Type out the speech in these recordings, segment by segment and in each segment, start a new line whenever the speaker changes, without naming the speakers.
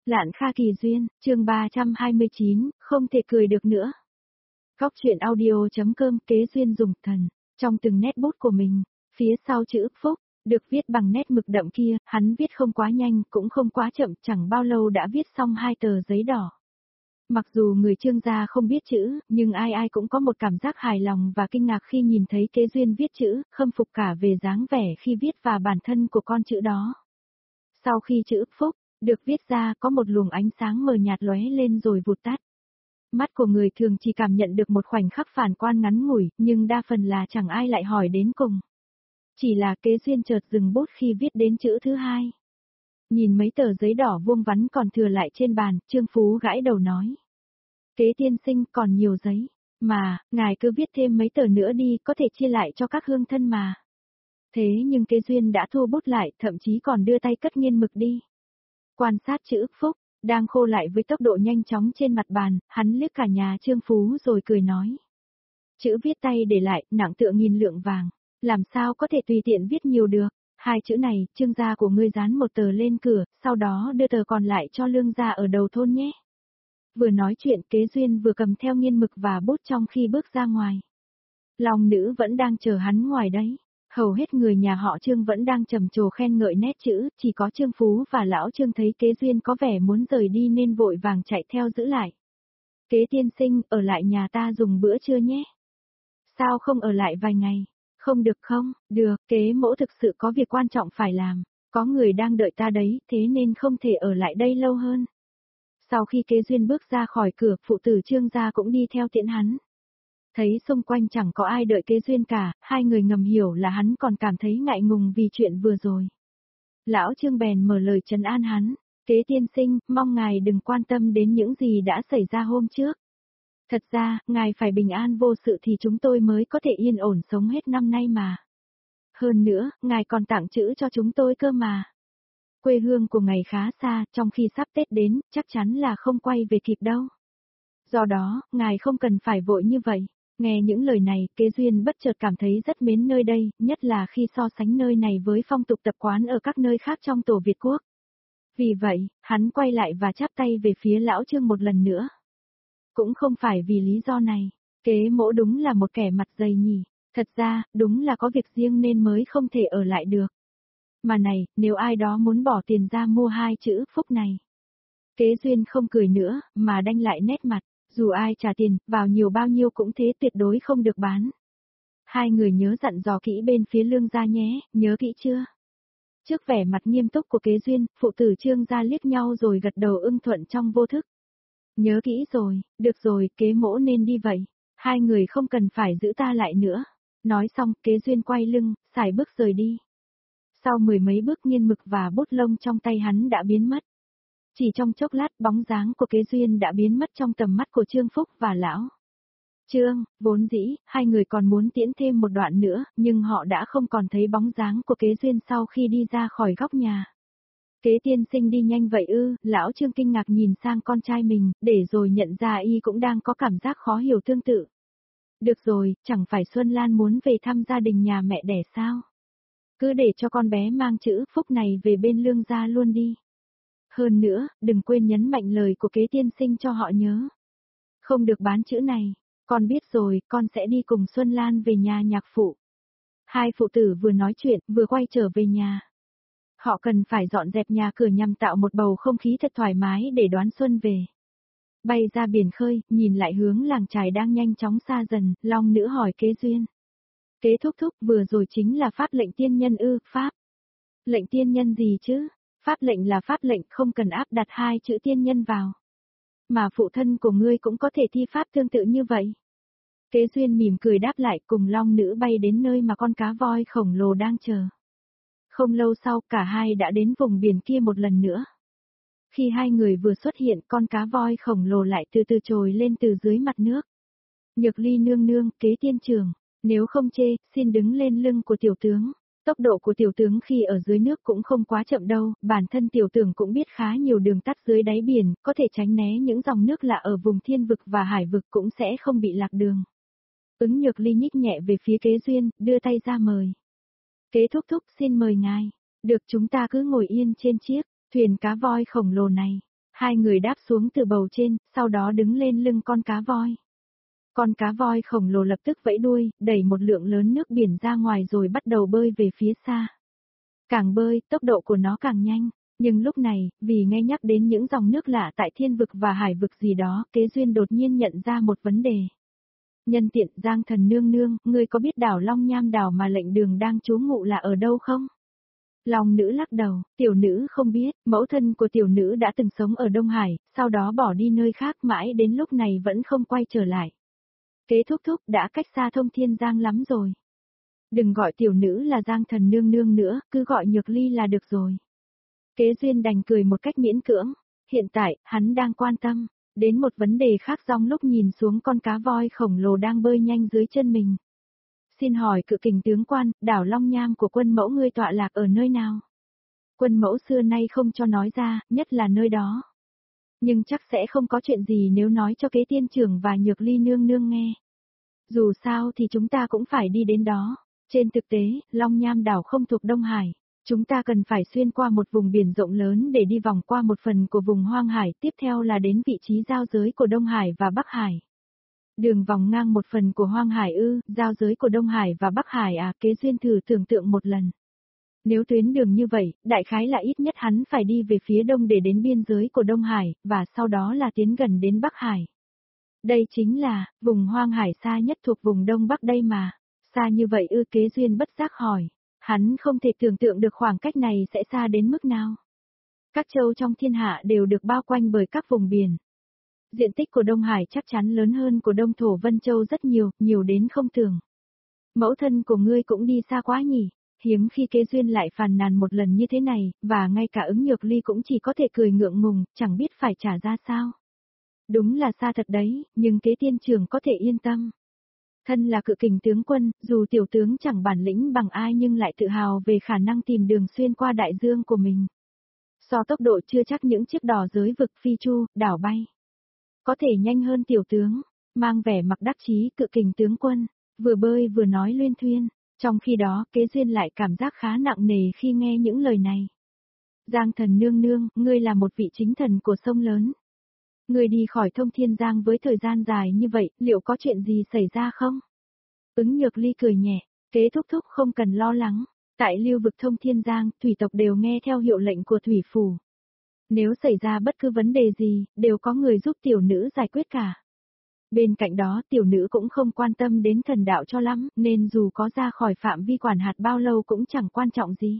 Lạn Kha Kỳ Duyên, chương 329, không thể cười được nữa. Góc truyện audio.com Kế Duyên dùng thần, trong từng nét bút của mình, phía sau chữ Phúc, được viết bằng nét mực đậm kia, hắn viết không quá nhanh, cũng không quá chậm, chẳng bao lâu đã viết xong 2 tờ giấy đỏ. Mặc dù người Trương gia không biết chữ, nhưng ai ai cũng có một cảm giác hài lòng và kinh ngạc khi nhìn thấy Kế Duyên viết chữ, khâm phục cả về dáng vẻ khi viết và bản thân của con chữ đó. Sau khi chữ Phúc được viết ra, có một luồng ánh sáng mờ nhạt lóe lên rồi vụt tắt. Mắt của người thường chỉ cảm nhận được một khoảnh khắc phản quan ngắn ngủi, nhưng đa phần là chẳng ai lại hỏi đến cùng. Chỉ là Kế Duyên chợt dừng bút khi viết đến chữ thứ 2. Nhìn mấy tờ giấy đỏ vuông vắn còn thừa lại trên bàn, Trương Phú gãi đầu nói. Kế tiên sinh còn nhiều giấy, mà, ngài cứ viết thêm mấy tờ nữa đi, có thể chia lại cho các hương thân mà. Thế nhưng Kế Duyên đã thu bút lại, thậm chí còn đưa tay cất nghiên mực đi. Quan sát chữ Phúc, đang khô lại với tốc độ nhanh chóng trên mặt bàn, hắn liếc cả nhà Trương Phú rồi cười nói. Chữ viết tay để lại, nặng tựa nghìn lượng vàng, làm sao có thể tùy tiện viết nhiều được. 2 chữ này, Trương gia của ngươi dán một tờ lên cửa, sau đó đưa tờ còn lại cho Lương gia ở đầu thôn nhé. Vừa nói chuyện, Kế Duyên vừa cầm theo nghiên mực và bút trong khi bước ra ngoài. Long nữ vẫn đang chờ hắn ngoài đấy. Hầu hết người nhà họ Trương vẫn đang trầm trồ khen ngợi nét chữ, chỉ có Trương Phú và lão Trương thấy Kế Duyên có vẻ muốn rời đi nên vội vàng chạy theo giữ lại. Kế tiên sinh, ở lại nhà ta dùng bữa trưa nhé. Sao không ở lại vài ngày? Không được không? Được, Kế mỗ thực sự có việc quan trọng phải làm. Có người đang đợi ta đấy, thế nên không thể ở lại đây lâu hơn. Sau khi Kế Duyên bước ra khỏi cửa, phụ tử Trương gia cũng đi theo tiễn hắn. Thấy xung quanh chẳng có ai đợi Kế Duyên cả, 2 người ngầm hiểu là hắn còn cảm thấy ngại ngùng vì chuyện vừa rồi. Lão Trương bèn mở lời trấn an hắn, Kế tiên sinh, mong ngài đừng quan tâm đến những gì đã xảy ra hôm trước. Thật ra, ngài phải bình an vô sự thì chúng tôi mới có thể yên ổn sống hết năm nay mà. Hơn nữa, ngài còn tặng chữ cho chúng tôi cơ mà. Quê hương của ngài khá xa, trong khi sắp Tết đến, chắc chắn là không quay về kịp đâu. Do đó, ngài không cần phải vội như vậy. Nghe những lời này, Kế Duyên bất chợt cảm thấy rất mến nơi đây, nhất là khi so sánh nơi này với phong tục tập quán ở các nơi khác trong tổ Việt Quốc. Vì vậy, hắn quay lại và chắp tay về phía lão Trương một lần nữa. Cũng không phải vì lý do này, Kế mỗ đúng là một kẻ mặt dày nhỉ, thật ra, đúng là có việc riêng nên mới không thể ở lại được. Mà này, nếu ai đó muốn bỏ tiền ra mua 2 chữ Phúc này. Kế Duyên không cười nữa, mà đanh lại nét mặt. Dù ai trả tiền, vào nhiều bao nhiêu cũng thế, tuyệt đối không được bán. 2 người nhớ dặn dò kỹ bên phía Lương gia nhé, nhớ kỹ chưa? Trước vẻ mặt nghiêm túc của Kế Duyên, phụ tử Trương gia liếc nhau rồi gật đầu ưng thuận trong vô thức. Nhớ kỹ rồi, được rồi, Kế mỗ nên đi vậy. 2 người không cần phải giữ ta lại nữa. Nói xong, Kế Duyên quay lưng, xài bước rời đi. Sau 10 mấy bước, nghiên mực và bút lông trong tay hắn đã biến mất. Chỉ trong chốc lát, bóng dáng của Kế Duyên đã biến mất trong tầm mắt của Trương Phúc và lão Trương. Vốn dĩ, 2 người còn muốn tiễn thêm một đoạn nữa, nhưng họ đã không còn thấy bóng dáng của Kế Duyên sau khi đi ra khỏi góc nhà. Kế tiên sinh đi nhanh vậy ư? Lão Trương kinh ngạc nhìn sang con trai mình, để rồi nhận ra y cũng đang có cảm giác khó hiểu tương tự. Được rồi, chẳng phải Xuân Lan muốn về thăm gia đình nhà mẹ đẻ sao? Cứ để cho con bé mang chữ Phúc này về bên Lương gia luôn đi. Hơn nữa, đừng quên nhấn mạnh lời của Kế tiên sinh cho họ nhớ. Không được bán chữ này, con biết rồi, con sẽ đi cùng Xuân Lan về nhà nhạc phụ. 2 phụ tử vừa nói chuyện, vừa quay trở về nhà. Họ cần phải dọn dẹp nhà cửa nhằm tạo một bầu không khí thật thoải mái để đón xuân về. Bay ra biển khơi, nhìn lại hướng làng chài đang nhanh chóng xa dần, Long nữ hỏi Kế Duyên. Kế thúc thúc, vừa rồi chính là pháp lệnh tiên nhân ư? Pháp lệnh tiên nhân gì chứ? Pháp lệnh là pháp lệnh, không cần áp đặt 2 chữ tiên nhân vào. Mà phụ thân của ngươi cũng có thể thi pháp tương tự như vậy. Kế Duyên mỉm cười đáp lại, cùng Long nữ bay đến nơi mà con cá voi khổng lồ đang chờ. Không lâu sau, cả hai đã đến vùng biển kia một lần nữa. Khi 2 người vừa xuất hiện, con cá voi khổng lồ lại từ từ trồi lên từ dưới mặt nước. Nhược Ly nương nương, Kế tiên trưởng, nếu không chê, xin đứng lên lưng của tiểu tướng. Tốc độ của tiểu tướng khi ở dưới nước cũng không quá chậm đâu, bản thân tiểu tướng cũng biết khá nhiều đường tắt dưới đáy biển, có thể tránh né những dòng nước lạ ở vùng thiên vực và hải vực cũng sẽ không bị lạc đường. Nhược Ly nhích nhẹ về phía Kế Duyên, đưa tay ra mời. Kế thúc thúc, xin mời ngài. Được, chúng ta cứ ngồi yên trên chiếc thuyền cá voi khổng lồ này. Hai người đáp xuống từ bầu trên, sau đó đứng lên lưng con cá voi. Con cá voi khổng lồ lập tức vẫy đuôi, đẩy một lượng lớn nước biển ra ngoài rồi bắt đầu bơi về phía xa. Càng bơi, tốc độ của nó càng nhanh. Nhưng lúc này, vì nghe nhắc đến những dòng nước lạ tại thiên vực và hải vực gì đó, Kế Duyên đột nhiên nhận ra một vấn đề. Nhân tiện, Giang Thần nương nương, ngươi có biết đảo Long Nham đảo mà lệnh đường đang trú ngụ là ở đâu không? Long nữ lắc đầu, tiểu nữ không biết, mẫu thân của tiểu nữ đã từng sống ở Đông Hải, sau đó bỏ đi nơi khác mãi đến lúc này vẫn không quay trở lại. Kế thúc thúc đã cách xa Thông Thiên Giang lắm rồi. Đừng gọi tiểu nữ là Giang Thần nương nương nữa, cứ gọi Nhược Ly là được rồi. Kế Duyên đành cười một cách miễn cưỡng, hiện tại, hắn đang quan tâm đến một vấn đề khác trong lúc nhìn xuống con cá voi khổng lồ đang bơi nhanh dưới chân mình. Xin hỏi cự kình tướng quan, đảo Long Nham của quân mẫu ngươi tọa lạc ở nơi nào? Quân mẫu xưa nay không cho nói ra, nhất là nơi đó. Nhưng chắc sẽ không có chuyện gì nếu nói cho Kế tiên trưởng và Nhược Ly nương nương nghe. Dù sao thì chúng ta cũng phải đi đến đó. Trên thực tế, Long Nham đảo không thuộc Đông Hải. Chúng ta cần phải xuyên qua một vùng biển rộng lớn để đi vòng qua một phần của vùng hoang hải, tiếp theo là đến vị trí giao giới của Đông Hải và Bắc Hải. Đường vòng ngang một phần của hoang hải giao giới của Đông Hải và Bắc Hải à? Kế Duyên thử tưởng tượng một lần. Nếu tuyến đường như vậy, đại khái là ít nhất hắn phải đi về phía đông để đến biên giới của Đông Hải, và sau đó là tiến gần đến Bắc Hải. Đây chính là, vùng hoang hải xa nhất thuộc vùng Đông Bắc đây mà. Xa như vậy Kế Duyên bất giác hỏi. Hắn không thể tưởng tượng được khoảng cách này sẽ xa đến mức nào. Các châu trong thiên hạ đều được bao quanh bởi các vùng biển. Diện tích của Đông Hải chắc chắn lớn hơn của Đông Thổ Vân Châu rất nhiều, nhiều đến không tưởng. Mẫu thân của ngươi cũng đi xa quá nhỉ, hiếm khi Kế Duyên lại phàn nàn một lần như thế này, và ngay cả Ứng Nhược Ly cũng chỉ có thể cười ngượng ngùng, chẳng biết phải trả ra sao. Đúng là xa thật đấy, nhưng Kế tiên trưởng có thể yên tâm. Thân là cự kình tướng quân, dù tiểu tướng chẳng bản lĩnh bằng ai nhưng lại tự hào về khả năng tìm đường xuyên qua đại dương của mình. So tốc độ chưa chắc những chiếc đò giới vực phi chu, đảo bay. Có thể nhanh hơn tiểu tướng, mang vẻ mặc đắc chí cự kình tướng quân, vừa bơi vừa nói luyên thuyên, trong khi đó Kế Duyên lại cảm giác khá nặng nề khi nghe những lời này. Giang Thần nương nương, ngươi là một vị chính thần của sông lớn. Ngươi đi khỏi Thông Thiên Giang với thời gian dài như vậy, liệu có chuyện gì xảy ra không? Ứng Nhược Ly cười nhẹ, Kế thúc thúc không cần lo lắng, tại lưu vực Thông Thiên Giang, thủy tộc đều nghe theo hiệu lệnh của thủy phủ. Nếu xảy ra bất cứ vấn đề gì, đều có người giúp tiểu nữ giải quyết cả. Bên cạnh đó tiểu nữ cũng không quan tâm đến thần đạo cho lắm, nên dù có ra khỏi phạm vi quản hạt bao lâu cũng chẳng quan trọng gì.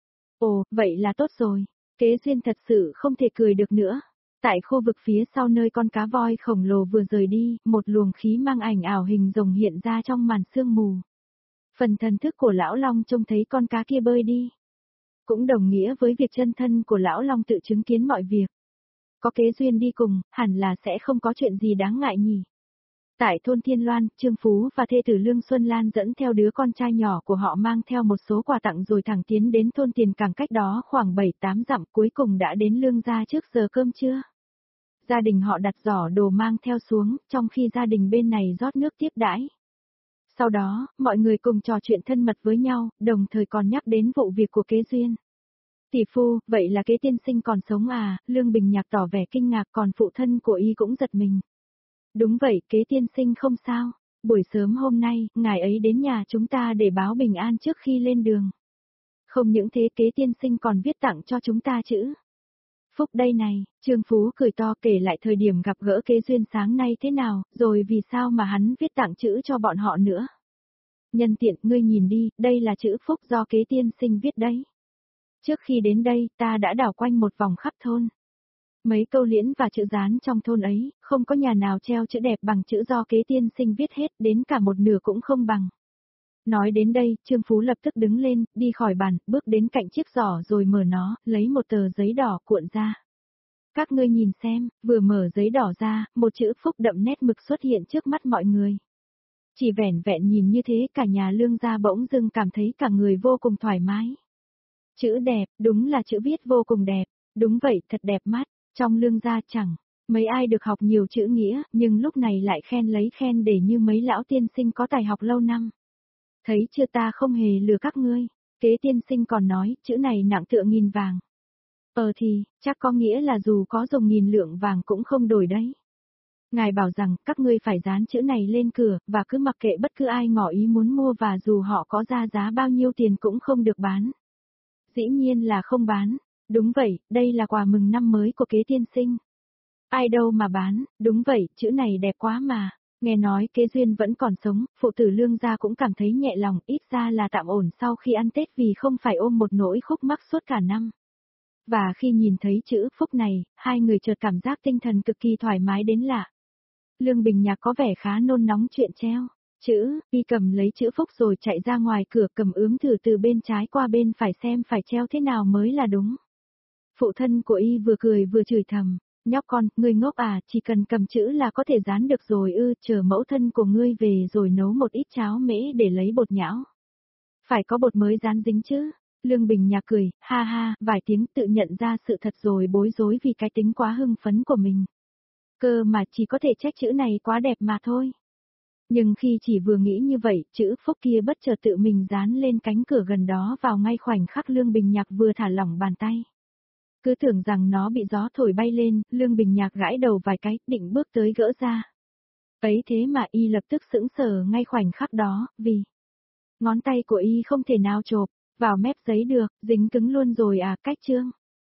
Ồ, vậy là tốt rồi. Kế Duyên thật sự không thể cười được nữa. Tại khu vực phía sau nơi con cá voi khổng lồ vừa rời đi, một luồng khí mang ảnh ảo hình rồng hiện ra trong màn sương mù. Phần thần thức của lão Long trông thấy con cá kia bơi đi. Cũng đồng nghĩa với việc chân thân của lão Long tự chứng kiến mọi việc. Có Kế Duyên đi cùng, hẳn là sẽ không có chuyện gì đáng ngại nhỉ. Tại thôn Thiên Loan, Trương Phú và thê tử Lương Xuân Lan dẫn theo đứa con trai nhỏ của họ mang theo một số quà tặng rồi thẳng tiến đến thôn Tiền Cảng cách đó khoảng 7-8 dặm, cuối cùng đã đến Lương gia trước giờ cơm trưa. Gia đình họ đặt giỏ đồ mang theo xuống, trong khi gia đình bên này rót nước tiếp đãi. Sau đó, mọi người cùng trò chuyện thân mật với nhau, đồng thời còn nhắc đến vụ việc của Kế Duyên. Tỷ phu, vậy là Kế tiên sinh còn sống à? Lương Bình Nhạc tỏ vẻ kinh ngạc, còn phụ thân của y cũng giật mình. Đúng vậy, Kế tiên sinh không sao. Buổi sớm hôm nay, ngài ấy đến nhà chúng ta để báo bình an trước khi lên đường. Không những thế, Kế tiên sinh còn viết tặng cho chúng ta chữ phúc đây này. Trương Phú cười to kể lại thời điểm gặp gỡ Kế Duyên sáng nay thế nào, rồi vì sao mà hắn viết tặng chữ cho bọn họ nữa. Nhân tiện, ngươi nhìn đi, đây là chữ phúc do Kế tiên sinh viết đấy. Trước khi đến đây, ta đã đảo quanh một vòng khắp thôn. Mấy câu liễn và chữ dán trong thôn ấy, không có nhà nào treo chữ đẹp bằng chữ do Kế tiên sinh viết hết, đến cả một nửa cũng không bằng. Nói đến đây, Trương Phú lập tức đứng lên, đi khỏi bàn, bước đến cạnh chiếc giỏ rồi mở nó, lấy một tờ giấy đỏ cuộn ra. Các ngươi nhìn xem, vừa mở giấy đỏ ra, một chữ phúc đậm nét mực xuất hiện trước mắt mọi người. Chỉ vẻn vẹn nhìn như thế cả nhà Lương gia bỗng dưng cảm thấy cả người vô cùng thoải mái. Chữ đẹp, đúng là chữ viết vô cùng đẹp, đúng vậy, thật đẹp mắt, trong Lương gia chẳng mấy ai được học nhiều chữ nghĩa, nhưng lúc này lại khen lấy khen để như mấy lão tiên sinh có tài học lâu năm. Thấy chưa, ta không hề lừa các ngươi, Kế tiên sinh còn nói, chữ này nặng tựa nghìn vàng. Thì, chắc có nghĩa là dù có dùng 1000 lượng vàng cũng không đổi đấy. Ngài bảo rằng các ngươi phải dán chữ này lên cửa, và cứ mặc kệ bất cứ ai ngỏ ý muốn mua và dù họ có ra giá bao nhiêu tiền cũng không được bán. Dĩ nhiên là không bán. Đúng vậy, đây là quà mừng năm mới của Kế tiên sinh. Ai đâu mà bán, đúng vậy, chữ này đẹp quá mà. Nghe nói Kế Duyên vẫn còn sống, phụ tử Lương gia cũng cảm thấy nhẹ lòng, ít ra là tạm ổn sau khi ăn Tết vì không phải ôm một nỗi khúc mắc suốt cả năm. Và khi nhìn thấy chữ phúc này, hai người chợt cảm giác tinh thần cực kỳ thoải mái đến lạ. Lương Bình Nhạc có vẻ khá nôn nóng chuyện treo. Chữ, y cầm lấy chữ phúc rồi chạy ra ngoài cửa cầm ướm thử từ bên trái qua bên phải xem phải treo thế nào mới là đúng. Phụ thân của y vừa cười vừa chửi thầm, nhóc con, ngươi ngốc à, chỉ cần cầm chữ là có thể dán được rồi chờ mẫu thân của ngươi về rồi nấu một ít cháo mễ để lấy bột nhão. Phải có bột mới dán dính chứ. Lương Bình Nhạc cười, ha ha, vài tiếng tự nhận ra sự thật rồi bối rối vì cái tính quá hưng phấn của mình. Cơ mà chỉ có thể trách chữ này quá đẹp mà thôi. Nhưng khi chỉ vừa nghĩ như vậy, chữ phúc kia bất chợt tự mình dán lên cánh cửa gần đó vào ngay khoảnh khắc Lương Bình Nhạc vừa thả lỏng bàn tay. Cứ tưởng rằng nó bị gió thổi bay lên, Lương Bình Nhạc gãi đầu vài cái, định bước tới gỡ ra. Ấy thế mà y lập tức sững sờ ngay khoảnh khắc đó, vì ngón tay của y không thể nào chộp vào mép giấy được, dính cứng luôn rồi à, cách chương.